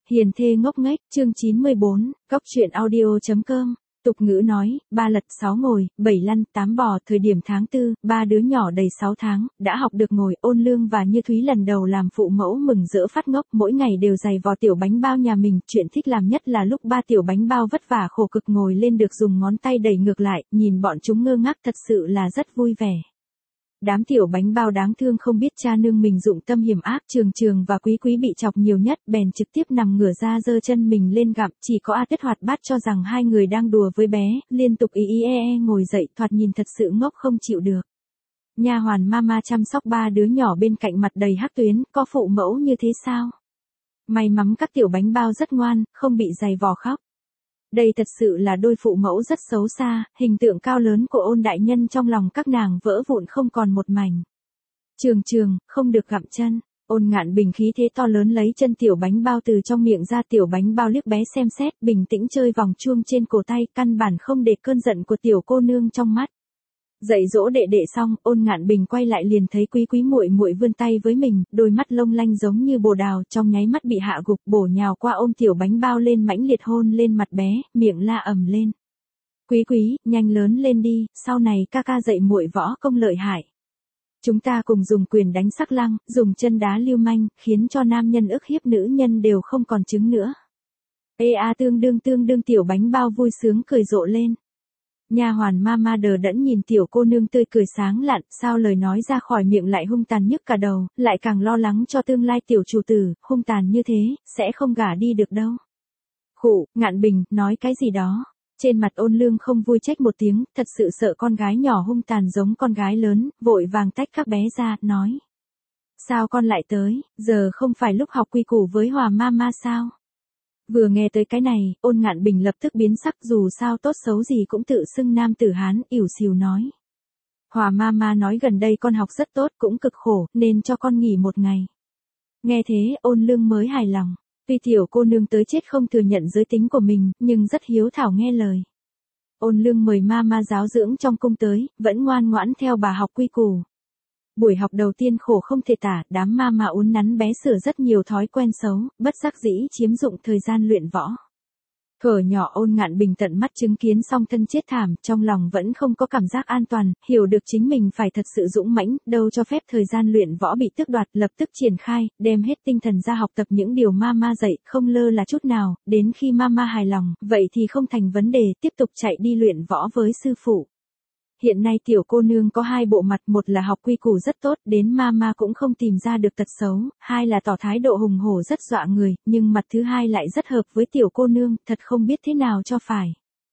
Hiền thê ngốc nghếch, chương 94, Cóc truyện audio.com. Tục ngữ nói, 3 lật 6 ngồi, 7 lăn 8 bò. Thời điểm tháng 4, 3 đứa nhỏ đầy 6 tháng, đã học được ngồi. Ôn Lương và Như Thúy lần đầu làm phụ mẫu mừng rỡ phát ngốc, mỗi ngày đều giày vò tiểu bánh bao nhà mình. Chuyện thích làm nhất là lúc ba tiểu bánh bao vất vả khổ cực ngồi lên được dùng ngón tay đẩy ngược lại, nhìn bọn chúng ngơ ngác thật sự là rất vui vẻ. Đám tiểu bánh bao đáng thương không biết cha nương mình dụng tâm hiểm ác, Trường và Quý Quý bị chọc nhiều nhất, bèn trực tiếp nằm ngửa ra giơ chân mình lên gặm, chỉ có A Tuyết hoạt bát cho rằng hai người đang đùa với bé, liên tục ngồi dậy, thoạt nhìn thật sự ngốc không chịu được. Nha hoàn mama chăm sóc ba đứa nhỏ bên cạnh mặt đầy hắc tuyến, có phụ mẫu như thế sao? May mắn các tiểu bánh bao rất ngoan, không bị giày vò khóc. Đây thật sự là đôi phụ mẫu rất xấu xa, hình tượng cao lớn của Ôn đại nhân trong lòng các nàng vỡ vụn không còn một mảnh. Trường, không được gặm chân. Ôn Ngạn Bình khí thế to lớn lấy chân tiểu bánh bao từ trong miệng ra, tiểu bánh bao liếc bé xem xét, bình tĩnh chơi vòng chuông trên cổ tay, căn bản không để cơn giận của tiểu cô nương trong mắt. Dạy dỗ đệ đệ xong, Ôn Ngạn Bình quay lại liền thấy Quý Quý muội muội vươn tay với mình, đôi mắt long lanh giống như bồ đào, trong nháy mắt bị hạ gục, bổ nhào qua ôm tiểu bánh bao lên mãnh liệt hôn lên mặt bé, miệng la ầm lên. Quý, nhanh lớn lên đi, sau này ca dạy muội võ công lợi hại. Chúng ta cùng dùng quyền đánh sắc lăng, dùng chân đá lưu manh, khiến cho nam nhân ức hiếp nữ nhân đều không còn chứng nữa. Tương đương tiểu bánh bao vui sướng cười rộ lên. Nha hoàn mama đờ đẫn nhìn tiểu cô nương tươi cười sáng lạn, sao lời nói ra khỏi miệng lại hung tàn nhức cả đầu, lại càng lo lắng cho tương lai tiểu chủ tử, hung tàn như thế, sẽ không gả đi được đâu. Khụ, Ngạn Bình, nói cái gì đó. Trên mặt Ôn Lương không vui trách một tiếng, thật sự sợ con gái nhỏ hung tàn giống con gái lớn, vội vàng tách các bé ra, nói. Sao con lại tới, giờ không phải lúc học quy củ với Hòa mama sao? Vừa nghe tới cái này, Ôn Ngạn Bình lập tức biến sắc, dù sao tốt xấu gì cũng tự xưng nam tử Hán, ỉu xìu nói. Hòa mama nói gần đây con học rất tốt, cũng cực khổ, nên cho con nghỉ một ngày. Nghe thế, Ôn Lương mới hài lòng. Tuy tiểu cô nương tới chết không thừa nhận giới tính của mình, nhưng rất hiếu thảo nghe lời. Ôn Lương mời mama giáo dưỡng trong cung tới, vẫn ngoan ngoãn theo bà học quy củ. Buổi học đầu tiên khổ không thể tả, đám mama uốn nắn bé sửa rất nhiều thói quen xấu, bất đắc dĩ chiếm dụng thời gian luyện võ. Thuở nhỏ Ôn Ngạn Bình tận mắt chứng kiến song thân chết thảm, trong lòng vẫn không có cảm giác an toàn, hiểu được chính mình phải thật sự dũng mãnh, đâu cho phép thời gian luyện võ bị tước đoạt, lập tức triển khai, đem hết tinh thần ra học tập những điều mama dạy, không lơ là chút nào, đến khi mama hài lòng, vậy thì không thành vấn đề, tiếp tục chạy đi luyện võ với sư phụ. Hiện nay tiểu cô nương có hai bộ mặt, một là học quy củ rất tốt, đến mama cũng không tìm ra được tật xấu, hai là tỏ thái độ hùng hổ rất dọa người, nhưng mặt thứ hai lại rất hợp với tiểu cô nương, thật không biết thế nào cho phải.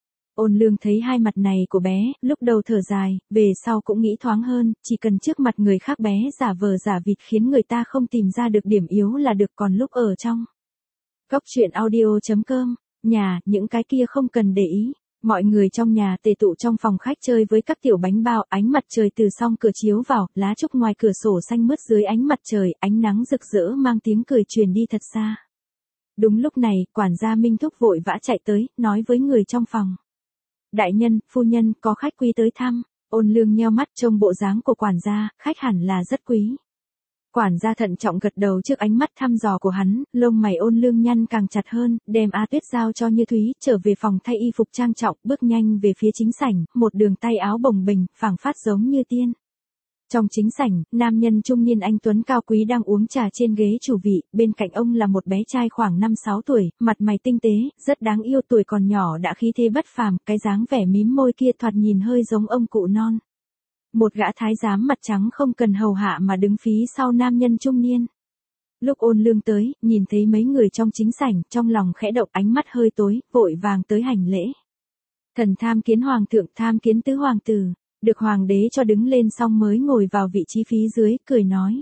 Ôn Lương thấy hai mặt này của bé, lúc đầu thở dài, về sau cũng nghĩ thoáng hơn, chỉ cần trước mặt người khác bé giả vờ giả vịt khiến người ta không tìm ra được điểm yếu là được, còn lúc ở trong. Cóc truyện audio.com, nhà, những cái kia không cần để ý. Mọi người trong nhà tề tụ trong phòng khách chơi với các tiểu bánh bao, ánh mặt trời từ song cửa chiếu vào, lá trúc ngoài cửa sổ xanh mướt dưới ánh mặt trời, ánh nắng rực rỡ mang tiếng cười truyền đi thật xa. Đúng lúc này, quản gia Minh Thúc vội vã chạy tới, nói với người trong phòng. Đại nhân, phu nhân, có khách quý tới thăm. Ôn Lương nheo mắt trông bộ dáng của quản gia, khách hẳn là rất quý. Quản gia thận trọng gật đầu trước ánh mắt thăm dò của hắn, lông mày Ôn Lương nhăn càng chặt hơn, đem A Tuyết giao cho Như Thúy, trở về phòng thay y phục trang trọng, bước nhanh về phía chính sảnh, một đường tay áo bồng bềnh, phảng phát giống như tiên. Trong chính sảnh, nam nhân trung niên anh tuấn cao quý đang uống trà trên ghế chủ vị, bên cạnh ông là một bé trai khoảng 5-6 tuổi, mặt mày tinh tế, rất đáng yêu, tuổi còn nhỏ đã khí thế bất phàm, cái dáng vẻ mím môi kia thoạt nhìn hơi giống ông cụ non. Một gã thái giám mặt trắng không cần hầu hạ mà đứng phía sau nam nhân trung niên. Lúc Ôn Lương tới, nhìn thấy mấy người trong chính sảnh, trong lòng khẽ động, ánh mắt hơi tối, vội vàng tới hành lễ. Thần tham kiến hoàng thượng, tham kiến tứ hoàng tử, được hoàng đế cho đứng lên xong mới ngồi vào vị trí phía dưới, cười nói.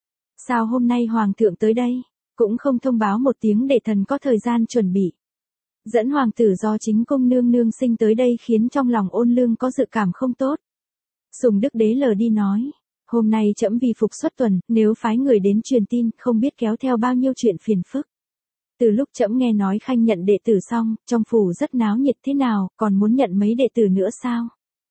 Sao hôm nay hoàng thượng tới đây, cũng không thông báo một tiếng để thần có thời gian chuẩn bị. Dẫn hoàng tử do chính cung nương nương sinh tới đây khiến trong lòng Ôn Lương có dự cảm không tốt. Sùng Đức Đế lờ đi nói, hôm nay trẫm vì phục xuất tuần, nếu phái người đến truyền tin, không biết kéo theo bao nhiêu chuyện phiền phức. Từ lúc trẫm nghe nói khanh nhận đệ tử xong, trong phủ rất náo nhiệt thế nào, còn muốn nhận mấy đệ tử nữa sao?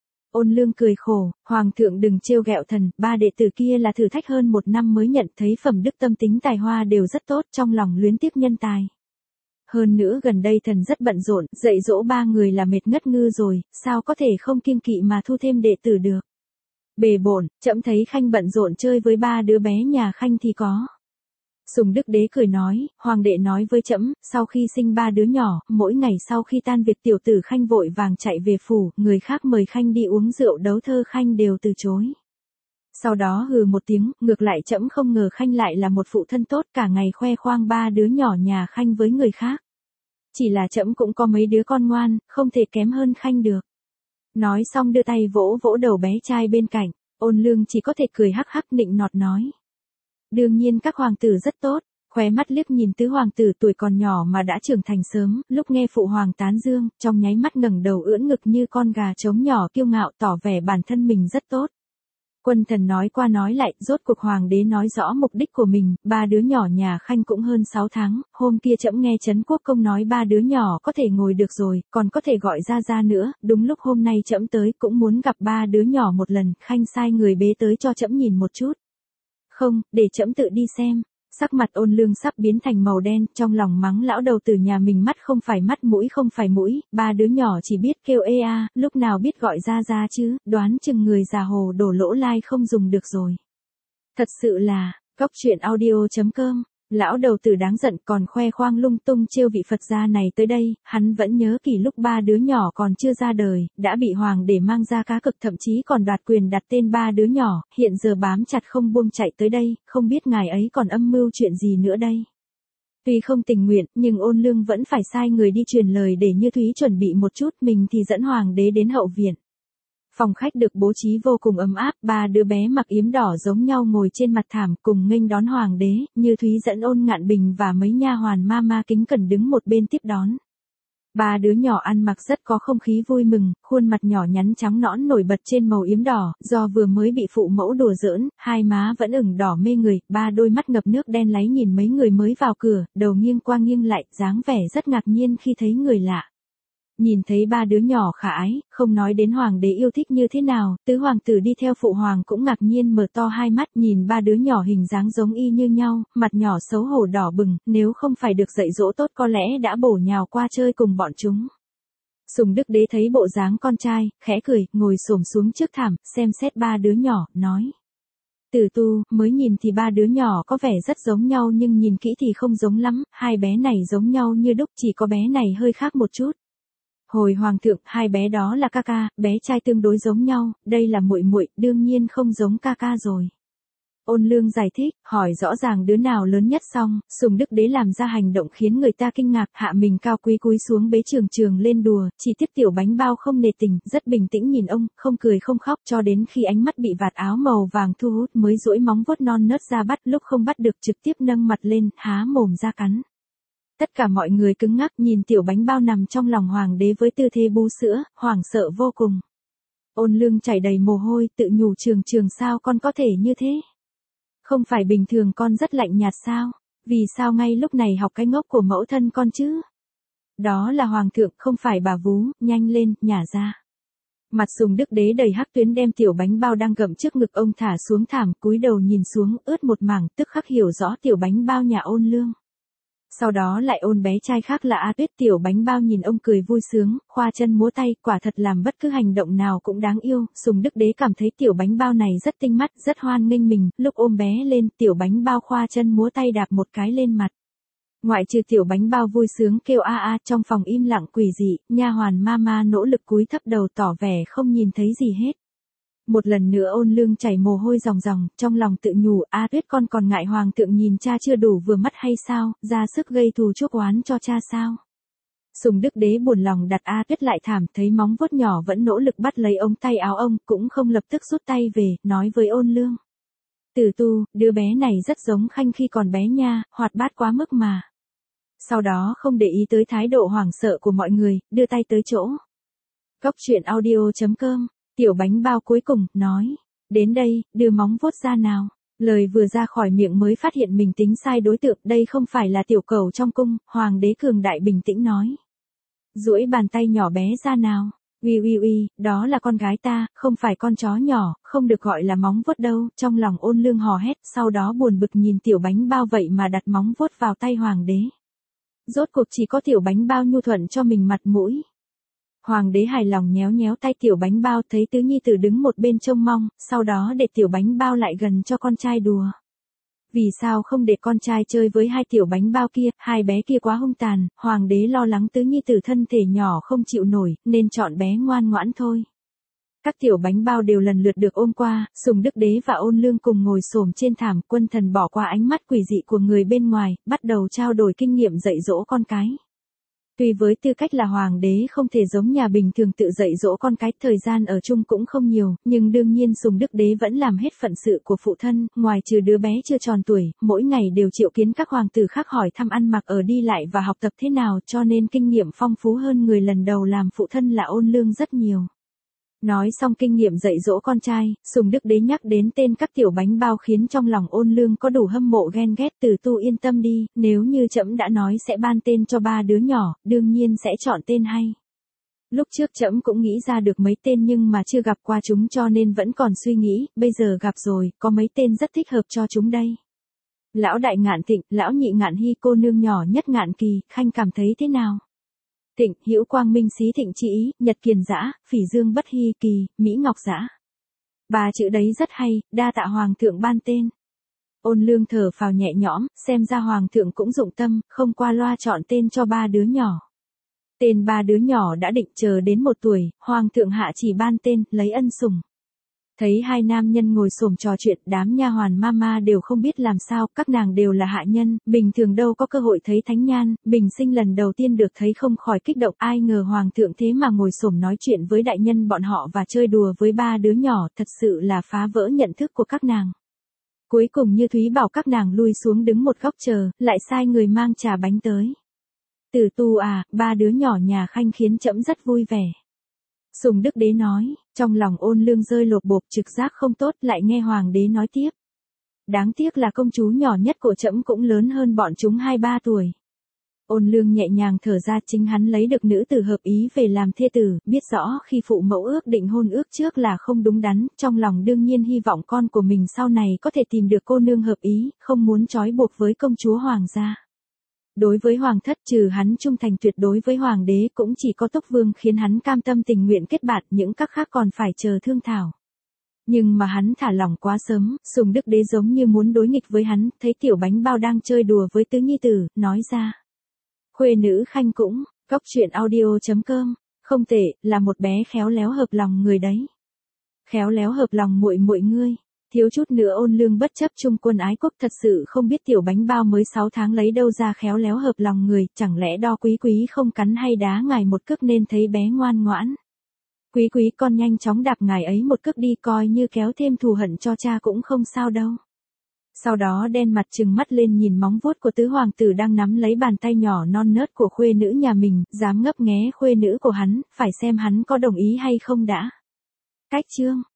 Ôn Lương cười khổ, hoàng thượng đừng trêu ghẹo thần, 3 đệ tử kia là thử thách hơn 1 năm mới nhận, thấy phẩm đức tâm tính tài hoa đều rất tốt, trong lòng luyến tiếc nhân tài. Hơn nữa gần đây thần rất bận rộn, dạy dỗ 3 người là mệt ngất ngư rồi, sao có thể không kiêng kỵ mà thu thêm đệ tử được. Bề bổn, trẫm thấy Khanh bận rộn chơi với 3 đứa bé nhà Khanh thì có. Sùng Đức Đế cười nói, hoàng đệ nói với trẫm, sau khi sinh 3 đứa nhỏ, mỗi ngày sau khi tan việc tiểu tử Khanh vội vàng chạy về phủ, người khác mời Khanh đi uống rượu đấu thơ Khanh đều từ chối. Sau đó hừ một tiếng, ngược lại trẫm không ngờ Khanh lại là một phụ thân tốt, cả ngày khoe khoang 3 đứa nhỏ nhà Khanh với người khác. Chỉ là trẫm cũng có mấy đứa con ngoan, không thể kém hơn Khanh được. Nói xong đưa tay vỗ vỗ đầu bé trai bên cạnh, Ôn Lương chỉ có thể cười hắc hắc nịnh nọt nói. Đương nhiên các hoàng tử rất tốt, khóe mắt liếc nhìn tứ hoàng tử tuổi còn nhỏ mà đã trưởng thành sớm, lúc nghe phụ hoàng tán dương, trong nháy mắt ngẩng đầu ưỡn ngực như con gà trống nhỏ kiêu ngạo tỏ vẻ bản thân mình rất tốt. Quân thần nói qua nói lại, rốt cuộc hoàng đế nói rõ mục đích của mình, 3 đứa nhỏ nhà Khanh cũng hơn 6 tháng, hôm kia trẫm nghe Trấn Quốc công nói 3 đứa nhỏ có thể ngồi được rồi, còn có thể gọi ra nữa, đúng lúc hôm nay trẫm tới cũng muốn gặp 3 đứa nhỏ một lần, Khanh sai người bế tới cho trẫm nhìn một chút. Không, để trẫm tự đi xem. Sắc mặt Ôn Lương sắp biến thành màu đen, trong lòng mắng lão đầu tử nhà mình mắt không phải mắt mũi không phải mũi, 3 đứa nhỏ chỉ biết kêu ê a, lúc nào biết gọi ra chứ, đoán chừng người già hồ đổ lỗ lai không dùng được rồi. Thật sự là, coctruyện.audio.com, lão đầu tử đáng giận còn khoe khoang lung tung trêu vị Phật gia này tới đây, hắn vẫn nhớ kỳ lúc 3 đứa nhỏ còn chưa ra đời, đã bị hoàng để mang ra cá cực thậm chí còn đoạt quyền đặt tên 3 đứa nhỏ, hiện giờ bám chặt không buông chạy tới đây, không biết ngài ấy còn âm mưu chuyện gì nữa đây. Tuy không tình nguyện, nhưng Ôn Lương vẫn phải sai người đi truyền lời để Như Thúy chuẩn bị một chút, mình thì dẫn hoàng đế đến hậu viện. Phòng khách được bố trí vô cùng ấm áp, 3 đứa bé mặc yếm đỏ giống nhau ngồi trên mặt thảm cùng nghênh đón hoàng đế, Như Thúy dẫn Ôn Ngạn Bình và mấy nha hoàn ma kính cẩn đứng một bên tiếp đón. 3 đứa nhỏ ăn mặc rất có không khí vui mừng, khuôn mặt nhỏ nhắn trắng nõn nổi bật trên màu yếm đỏ, do vừa mới bị phụ mẫu đùa giỡn, hai má vẫn ửng đỏ mê người, 3 đôi mắt ngập nước đen láy nhìn mấy người mới vào cửa, đầu nghiêng qua nghiêng lại, dáng vẻ rất ngạc nhiên khi thấy người lạ. Nhìn thấy 3 đứa nhỏ khả ái, không nói đến hoàng đế yêu thích như thế nào, tứ hoàng tử đi theo phụ hoàng cũng ngạc nhiên mở to hai mắt nhìn 3 đứa nhỏ hình dáng giống y như nhau, mặt nhỏ xấu hổ đỏ bừng, nếu không phải được dạy dỗ tốt có lẽ đã bổ nhào qua chơi cùng bọn chúng. Sùng Đức Đế thấy bộ dáng con trai, khẽ cười, ngồi xổm xuống trước thảm, xem xét 3 đứa nhỏ, nói. Tử Tu, mới nhìn thì 3 đứa nhỏ có vẻ rất giống nhau nhưng nhìn kỹ thì không giống lắm, hai bé này giống nhau như đúc, chỉ có bé này hơi khác một chút. Hồi hoàng thượng, hai bé đó là ca ca, bé trai tương đối giống nhau, đây là muội muội, đương nhiên không giống ca ca rồi. Ôn Lương giải thích, hỏi rõ ràng đứa nào lớn nhất xong, Sùng Đức Đế làm ra hành động khiến người ta kinh ngạc, hạ mình cao quý cúi xuống bế Trường lên đùa, chỉ tiếc tiểu bánh bao không nề tình, rất bình tĩnh nhìn ông, không cười không khóc cho đến khi ánh mắt bị vạt áo màu vàng thu hút mới duỗi móng vuốt non nớt ra bắt, lúc không bắt được trực tiếp nâng mặt lên, há mồm ra cắn. Tất cả mọi người cứng ngắc nhìn tiểu bánh bao nằm trong lòng hoàng đế với tư thế bú sữa, hoảng sợ vô cùng. Ôn Lương chảy đầy mồ hôi, tự nhủ Trường sao con có thể như thế? Không phải bình thường con rất lạnh nhạt sao? Vì sao ngay lúc này học cái ngốc của mẫu thân con chứ? Đó là hoàng thượng, không phải bà vú, nhanh lên, nhả ra. Mặt Sùng Đức Đế đầy hắc tuyến đem tiểu bánh bao đang gặm trước ngực ông thả xuống thảm, cúi đầu nhìn xuống, ướt một mảng, tức khắc hiểu rõ tiểu bánh bao nhà Ôn Lương. Sau đó lại ôn bé trai khác là A Tuyết, tiểu bánh bao nhìn ông cười vui sướng, khoa chân múa tay, quả thật làm bất cứ hành động nào cũng đáng yêu, Sùng Đức Đế cảm thấy tiểu bánh bao này rất tinh mắt, rất hoan nghênh mình, lúc ôm bé lên, tiểu bánh bao khoa chân múa tay đạp một cái lên mặt. Ngoại trừ tiểu bánh bao vui sướng kêu a a, trong phòng im lặng quỷ dị, nha hoàn ma nỗ lực cúi thấp đầu tỏ vẻ không nhìn thấy gì hết. Một lần nữa Ôn Lương chảy mồ hôi ròng ròng, trong lòng tự nhủ, A Tuyết con còn ngại hoàng thượng nhìn cha chưa đủ vừa mắt hay sao, ra sức gây thù chuốc oán cho cha sao. Sùng Đức Đế buồn lòng đặt A Tuyết lại thảm, thấy móng vuốt nhỏ vẫn nỗ lực bắt lấy ống tay áo ông, cũng không lập tức rút tay về, nói với Ôn Lương. Tử Tu, đứa bé này rất giống Khanh khi còn bé nha, hoạt bát quá mức mà. Sau đó không để ý tới thái độ hoảng sợ của mọi người, đưa tay tới chỗ. Coctruyện.audio.com. Tiểu bánh bao cuối cùng, nói. Đến đây, đưa móng vuốt ra nào. Lời vừa ra khỏi miệng mới phát hiện mình tính sai đối tượng, đây không phải là tiểu cẩu trong cung, hoàng đế cường đại bình tĩnh nói. Duỗi bàn tay nhỏ bé ra nào. Uy, đó là con gái ta, không phải con chó nhỏ, không được gọi là móng vuốt đâu, trong lòng Ôn Lương hò hét, sau đó buồn bực nhìn tiểu bánh bao vậy mà đặt móng vuốt vào tay hoàng đế. Rốt cuộc chỉ có tiểu bánh bao nhu thuận cho mình mặt mũi. Hoàng đế hài lòng nhéo nhéo tay tiểu bánh bao, thấy tứ nhi tử đứng một bên trông mong, sau đó để tiểu bánh bao lại gần cho con trai đùa. Vì sao không để con trai chơi với hai tiểu bánh bao kia, hai bé kia quá hung tàn, hoàng đế lo lắng tứ nhi tử thân thể nhỏ không chịu nổi, nên chọn bé ngoan ngoãn thôi. Các tiểu bánh bao đều lần lượt được ôm qua, Sùng Đức Đế và Ôn Lương cùng ngồi xổm trên thảm, Quân Thần bỏ qua ánh mắt quỷ dị của người bên ngoài, bắt đầu trao đổi kinh nghiệm dạy dỗ con cái. Tuy với tư cách là hoàng đế không thể giống nhà bình thường tự dạy dỗ con cái, thời gian ở chung cũng không nhiều, nhưng đương nhiên Sùng Đức Đế vẫn làm hết phận sự của phụ thân, ngoài trừ đứa bé chưa tròn tuổi, mỗi ngày đều triệu kiến các hoàng tử khác hỏi thăm ăn mặc ở đi lại và học tập thế nào, cho nên kinh nghiệm phong phú hơn người lần đầu làm phụ thân là Ôn Lương rất nhiều. Nói xong kinh nghiệm dạy dỗ con trai, Sùng Đức Đế nhắc đến tên các tiểu bánh bao khiến trong lòng Ôn Lương có đủ hâm mộ ghen ghét. Từ Tu yên tâm đi, nếu như trẫm đã nói sẽ ban tên cho ba đứa nhỏ, đương nhiên sẽ chọn tên hay. Lúc trước trẫm cũng nghĩ ra được mấy tên nhưng mà chưa gặp qua chúng cho nên vẫn còn suy nghĩ, bây giờ gặp rồi, có mấy tên rất thích hợp cho chúng đây. Lão đại Ngạn Thịnh, lão nhị Ngạn Hy, cô nương nhỏ nhất Ngạn Kỳ, Khanh cảm thấy thế nào? Thịnh, Hữu Quang Minh Xí Thịnh Chỉ Ý, Nhật Kiền Dã, Phỉ Dương Bất Hy Kỳ, Mỹ Ngọc Dã. Ba chữ đấy rất hay, đa tạ hoàng thượng ban tên. Ôn Lương thở phào nhẹ nhõm, xem ra hoàng thượng cũng dụng tâm, không qua loa chọn tên cho ba đứa nhỏ. Tên ba đứa nhỏ đã định, chờ đến 1 tuổi, hoàng thượng hạ chỉ ban tên, lấy ân sủng. Thấy hai nam nhân ngồi xổm trò chuyện, đám nha hoàn mama đều không biết làm sao, các nàng đều là hạ nhân, bình thường đâu có cơ hội thấy thánh nhan, bình sinh lần đầu tiên được thấy không khỏi kích động, ai ngờ hoàng thượng thế mà ngồi xổm nói chuyện với đại nhân bọn họ và chơi đùa với ba đứa nhỏ, thật sự là phá vỡ nhận thức của các nàng. Cuối cùng Như Thúy bảo các nàng lui xuống đứng một góc chờ, lại sai người mang trà bánh tới. Từ Tu à, ba đứa nhỏ nhà Khanh khiến trẫm rất vui vẻ. Sùng Đức Đế nói, trong lòng Ôn Lương rơi lột bột, trực giác không tốt, lại nghe hoàng đế nói tiếp. Đáng tiếc là công chúa nhỏ nhất của trẫm cũng lớn hơn bọn chúng 2-3 tuổi. Ôn Lương nhẹ nhàng thở ra, chính hắn lấy được nữ tử hợp ý về làm thê tử, biết rõ khi phụ mẫu ước định hôn ước trước là không đúng đắn, trong lòng đương nhiên hy vọng con của mình sau này có thể tìm được cô nương hợp ý, không muốn trói buộc với công chúa hoàng gia. Đối với hoàng thất, trừ hắn trung thành tuyệt đối với hoàng đế, cũng chỉ có Tốc Vương khiến hắn cam tâm tình nguyện kết bạn, những các khác còn phải chờ thương thảo. Nhưng mà hắn thả lỏng quá sớm, Sùng Đức Đế giống như muốn đối nghịch với hắn, thấy tiểu bánh bao đang chơi đùa với tứ nhi tử, nói ra. Khuê nữ Khanh cũng, Cóc Truyện Audio.com, không tệ, là một bé khéo léo hợp lòng người đấy. Khéo léo hợp lòng muội muội ngươi. Thiếu chút nữa Ôn Lương bất chấp trung quân ái quốc, thật sự không biết tiểu bánh bao mới 6 tháng lấy đâu ra khéo léo hợp lòng người, chẳng lẽ đo quý quý không cắn hay đá ngài một cước nên thấy bé ngoan ngoãn. Quý quý con nhanh chóng đạp ngài ấy một cước đi, coi như kéo thêm thù hận cho cha cũng không sao đâu. Sau đó đen mặt trừng mắt lên nhìn móng vuốt của tứ hoàng tử đang nắm lấy bàn tay nhỏ non nớt của khuê nữ nhà mình, dám ngấp nghé khuê nữ của hắn, phải xem hắn có đồng ý hay không đã. Cách chương